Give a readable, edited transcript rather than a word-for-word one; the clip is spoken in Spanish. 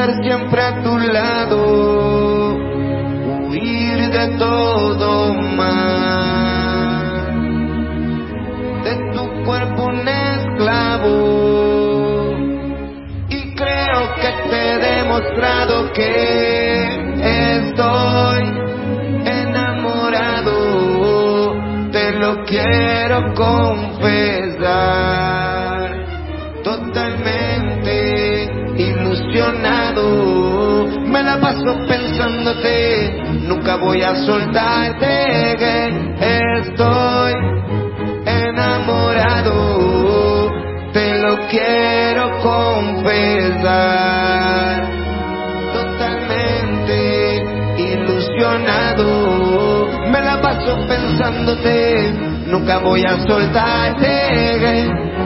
estar siempre a tu lado, huir de todo mal, de tu cuerpo un esclavo. Y creo que te he demostrado que estoy enamorado, te lo quiero confesar, totalmente ilusionado. Me la paso pensándote, nunca voy a soltarte, que estoy enamorado, te lo quiero confesar, totalmente ilusionado. Me la paso pensándote, nunca voy a soltarte.